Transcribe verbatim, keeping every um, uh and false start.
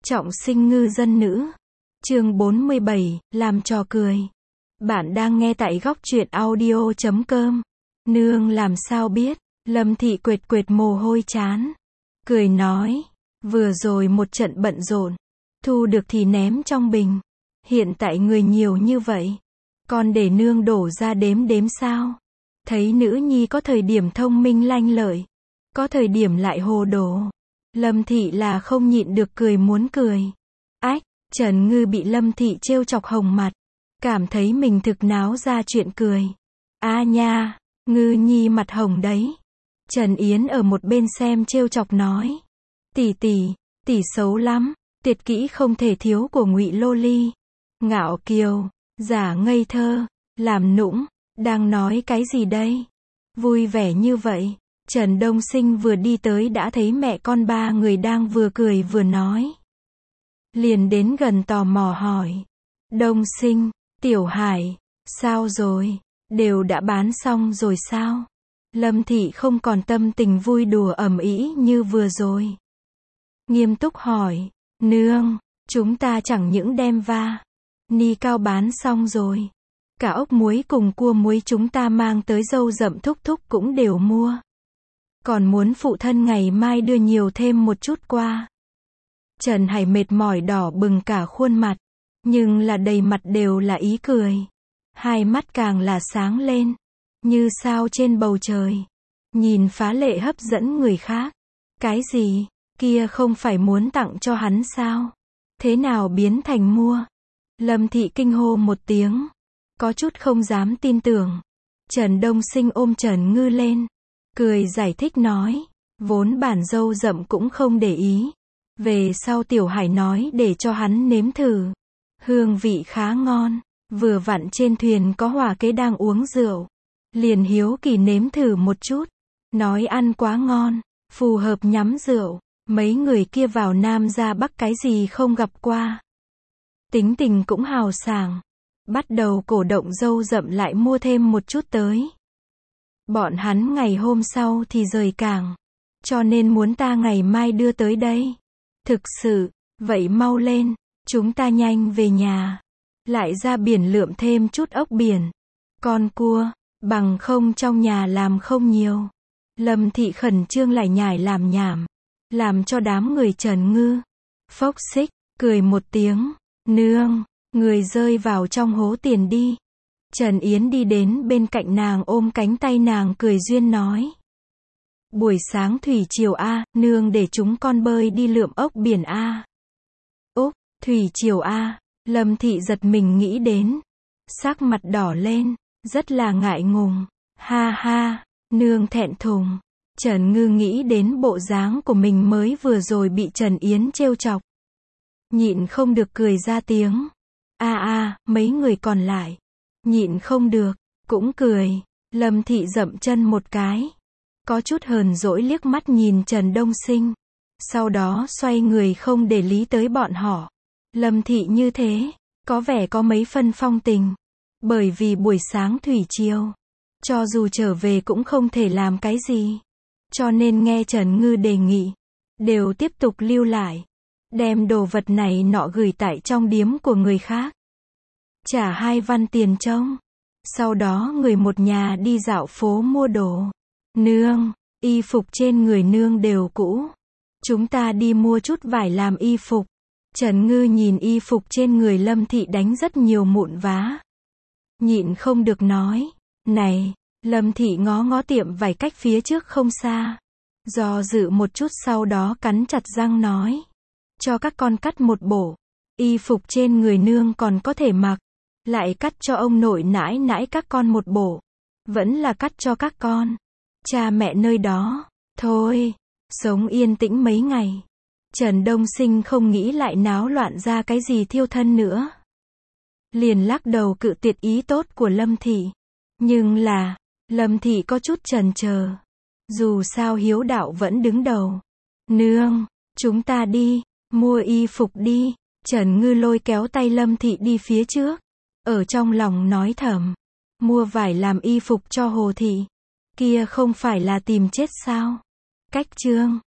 Trọng sinh ngư dân nữ. Chương bốn mươi bảy, làm trò cười. Bạn đang nghe tại góc truyện audio chấm com. Nương làm sao biết, Lâm Thị quệt quệt mồ hôi chán. Cười nói, vừa rồi một trận bận rộn, thu được thì ném trong bình. Hiện tại người nhiều như vậy, còn để nương đổ ra đếm đếm sao? Thấy nữ nhi có thời điểm thông minh lanh lợi, có thời điểm lại hồ đồ. Lâm Thị là không nhịn được cười muốn cười. Ách, Trần Ngư bị Lâm Thị trêu chọc hồng mặt, cảm thấy mình thực náo ra chuyện cười. A nha, Ngư nhi mặt hồng đấy. Trần Yến ở một bên xem trêu chọc nói, tỷ tỷ, tỷ xấu lắm, tuyệt kỹ không thể thiếu của Ngụy Lô Ly. Ngạo kiều, giả ngây thơ, làm nũng, đang nói cái gì đây? Vui vẻ như vậy. Trần Đông Sinh vừa đi tới đã thấy mẹ con ba người đang vừa cười vừa nói. Liền đến gần tò mò hỏi. Đông Sinh, Tiểu Hải, sao rồi? Đều đã bán xong rồi sao? Lâm Thị không còn tâm tình vui đùa ầm ĩ như vừa rồi. Nghiêm túc hỏi. Nương, chúng ta chẳng những đem va ni cao bán xong rồi. Cả ốc muối cùng cua muối chúng ta mang tới Dâu Dậm thúc thúc cũng đều mua. Còn muốn phụ thân ngày mai đưa nhiều thêm một chút qua. Trần Hải mệt mỏi đỏ bừng cả khuôn mặt, nhưng là đầy mặt đều là ý cười. Hai mắt càng là sáng lên, như sao trên bầu trời. Nhìn phá lệ hấp dẫn người khác. Cái gì, kia không phải muốn tặng cho hắn sao? Thế nào biến thành mua? Lâm Thị kinh hô một tiếng, có chút không dám tin tưởng. Trần Đông Sinh ôm Trần Ngư lên, cười giải thích nói, vốn bản Dâu Dậm cũng không để ý. Về sau Tiểu Hải nói để cho hắn nếm thử. Hương vị khá ngon, vừa vặn trên thuyền có hòa kế đang uống rượu. Liền hiếu kỳ nếm thử một chút, nói ăn quá ngon, phù hợp nhắm rượu. Mấy người kia vào Nam ra Bắc cái gì không gặp qua. Tính tình cũng hào sảng, bắt đầu cổ động Dâu Dậm lại mua thêm một chút tới. Bọn hắn ngày hôm sau thì rời cảng, cho nên muốn ta ngày mai đưa tới đây. Thực sự, vậy mau lên, chúng ta nhanh về nhà. Lại ra biển lượm thêm chút ốc biển, con cua, bằng không trong nhà làm không nhiều. Lâm Thị khẩn trương lại nhải làm nhảm, làm cho đám người Trần Ngư phốc xích, cười một tiếng. Nương, người rơi vào trong hố tiền đi. Trần Yến đi đến bên cạnh nàng ôm cánh tay nàng cười duyên nói. Buổi sáng thủy triều a, nương để chúng con bơi đi lượm ốc biển a. Úp, thủy triều a, Lâm Thị giật mình nghĩ đến. Sắc mặt đỏ lên, rất là ngại ngùng. Ha ha, nương thẹn thùng. Trần Ngư nghĩ đến bộ dáng của mình mới vừa rồi bị Trần Yến trêu chọc. Nhịn không được cười ra tiếng. A a, mấy người còn lại. Nhịn không được, cũng cười. Lâm Thị dậm chân một cái. Có chút hờn dỗi liếc mắt nhìn Trần Đông Sinh. Sau đó xoay người không để lý tới bọn họ. Lâm Thị như thế, có vẻ có mấy phân phong tình. Bởi vì buổi sáng thủy triều, cho dù trở về cũng không thể làm cái gì. Cho nên nghe Trần Ngư đề nghị, đều tiếp tục lưu lại. Đem đồ vật này nọ gửi tại trong điếm của người khác. Trả hai văn tiền trông. Sau đó người một nhà đi dạo phố mua đồ. Nương, y phục trên người nương đều cũ. Chúng ta đi mua chút vải làm y phục. Trần Ngư nhìn y phục trên người Lâm Thị đánh rất nhiều mụn vá. Nhịn không được nói. Này, Lâm Thị ngó ngó tiệm vải cách phía trước không xa. Do dự một chút sau đó cắn chặt răng nói. Cho các con cắt một bộ. Y phục trên người nương còn có thể mặc. Lại cắt cho ông nội nãi nãi các con một bộ. Vẫn là cắt cho các con. Cha mẹ nơi đó. Thôi, sống yên tĩnh mấy ngày. Trần Đông Sinh không nghĩ lại náo loạn ra cái gì thiêu thân nữa. Liền lắc đầu cự tuyệt ý tốt của Lâm Thị. Nhưng là, Lâm Thị có chút chần chờ. Dù sao hiếu đạo vẫn đứng đầu. Nương, chúng ta đi, mua y phục đi. Trần Ngư lôi kéo tay Lâm Thị đi phía trước. Ở trong lòng nói thầm. Mua vải làm y phục cho Hồ Thị. Kia không phải là tìm chết sao? Cách chương.